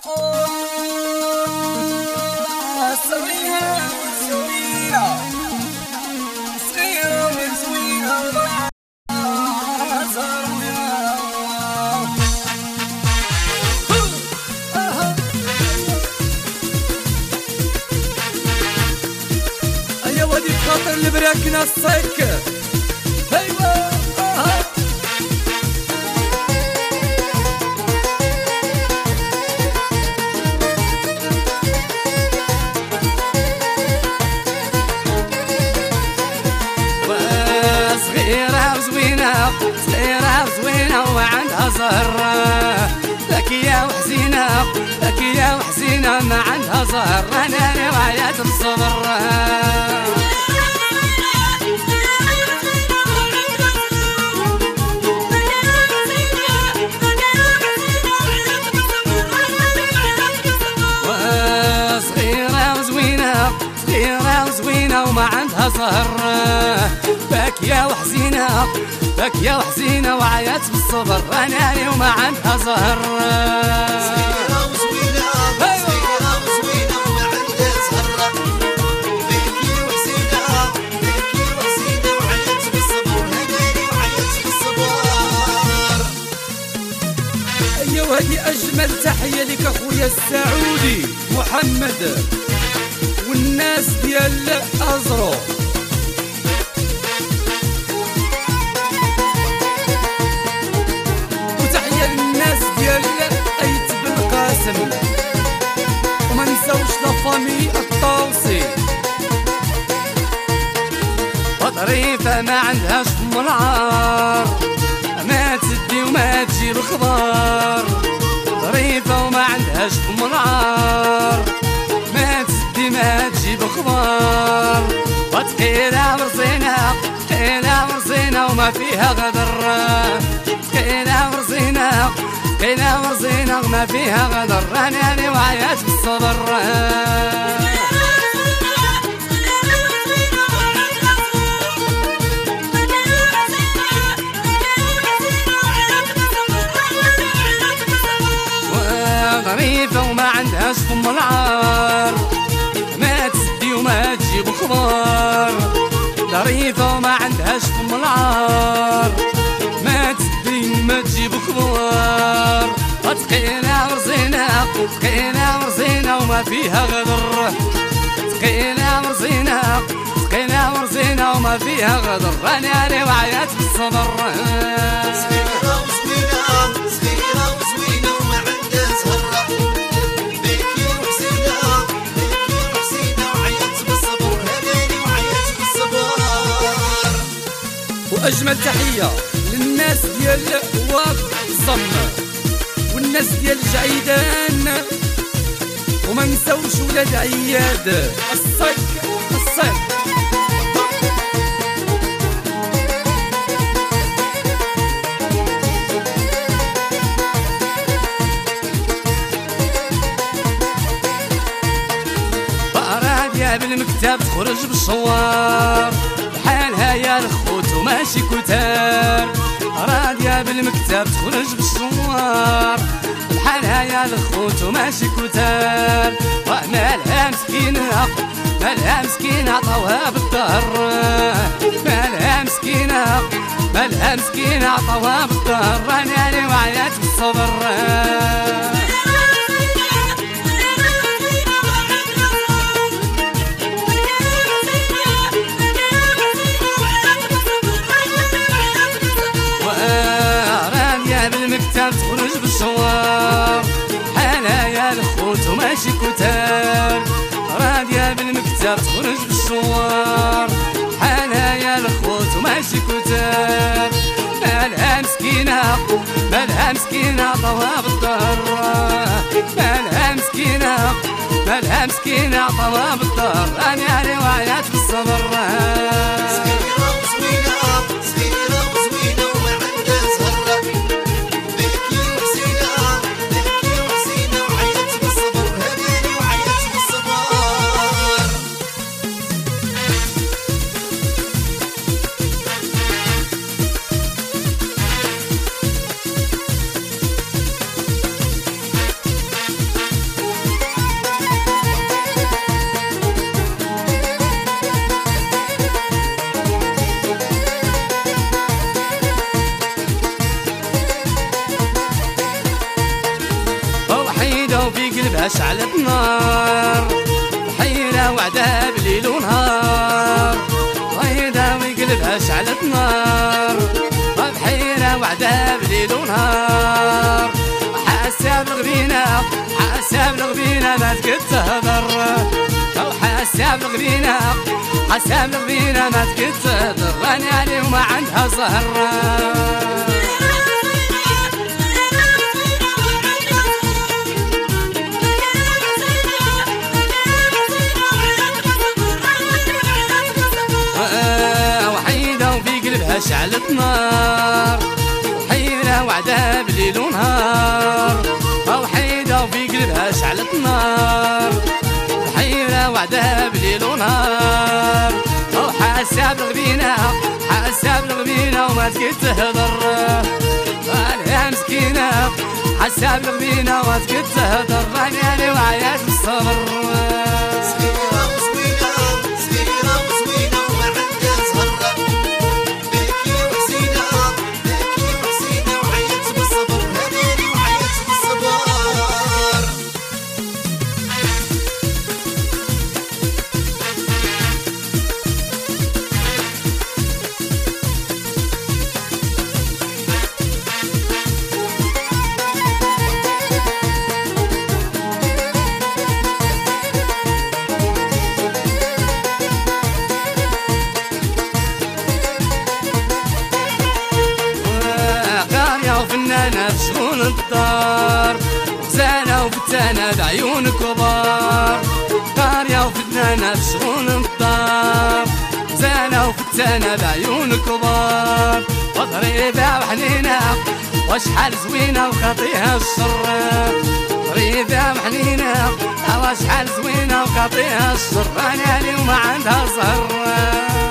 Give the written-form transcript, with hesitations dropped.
صغيرة صغيرة صغيرة وزوينة أيا ودي بخاطر البراكنة الصيك أيوا صغيرة وزوينة وعندها زهرة ذكية وحزينة ذكية وحزينة ما عندها زهرة أنا رواية الصبر صغيرة وزوينة وما عندها زهرة باكية وحزينة باكية وحزينة وعيات بالصبر أنا اليوم ما عندها زهرة صغيرة وزوينة صغيرة وزوينة وما عندها زهرة باكية وحزينة باكية وحزينة وعيات بالصبر أنا وعيات بالصبر. أيوا هذه أجمل تحية لك أخويا السعودي محمد والناس ديال أزرو وتحية للناس ديال أيت بالقاسم وما نساوش لافامي الطاوسي وظريفة ما عندهاش منعار ما تدي وما تجيب خبار ظريفة وما عندهاش منعار ما تدي ما تجيب خبار وتقيلة ورزينة تقيلة ورزينة وما فيها غدر تقيلة ورزينة تقيلة ورزينة وما فيها غدر أنا وعيات بالصبر ظريفة وما عندهاش فم العار ما تسدي وما تجيب خبار ظريفة وما عندهاش فم العار ما تسدي وما تجيب خبار تقيلة ورزينة تقيلة ورزينة وما فيها غدر تقيلة ورزينة تقيلة ورزينة وما فيها غدر أنا وعيات بالصبر صغيرة وزوينة صغيرة وزوينة وما عندها زهرة باكية وحزينة باكية وحزينة وعيات بالصبر أنا وعيات بالصبر. وأجمل تحية للناس ديال واق الصم والناس ديال جعيدان وما نساوش ولاد عياد الصيك الصيك رادية بالمكتب تخرج بالصوار بحالها يا الخوت وماشي كتار رادية بالمكتب تخرج بالصوار بحالها يا الخوت وماشي كتار ومالها مسكينة مالها مسكينة عطاوها بالدهر مالها مسكينة مالها مسكينة عطاوها بالدهر أنا وعيات بالصبر بالمكتب تخرج بالشوار حالها يا الخوت وماشي كتار رادية بالمكتب تخرج بالشوار حالها يا الخوت وماشي كتار مالها مسكينة مالها مسكينة عطاوها بالدهر مالها مسكينة مالها مسكينة عطاوها بالدهر أنا وعيات بالصبر صغيرة وزوينة صغيرة وزوينة وما عندها زهرة باكية وحزينة باكية وحزينة وعيات بالصبر أنا وعيات بالصبر. شعلت نار حيرة وعدها بليل ونهار غيدا ويقلبها شعلت نار بحيرة وعدها بليل ونهار حاسة بالغبينة حاسة بالغبينة ما تقد تهضر أو حاسة بالغبينة حاسة بالغبينة ما تقد تهضر أنا لي وما عندها زهر شعلت نار حيرة وعدها بليل ونهار أو حيدة وفي قلبها شعلت نار حيرة وعدها بليل ونهار أو حاسة بالغبينة حاسة بالغبينة وما تقد تهضر أنا مسكينة حاسة بالغبينة وما تقد تهضر أنا وعيات بالصبر فنانة بشغون الدار وغزالة وفتانة بعيون كبار قارية وفنانة بشغون الدار غزالة وفتانة بعيون كبار وضريبة وحنينة وشحال زوينة وخاطيها الشر ضريبة وحنينة وشحال زوينة وخاطيها الشر أنا لي وما عندها زهر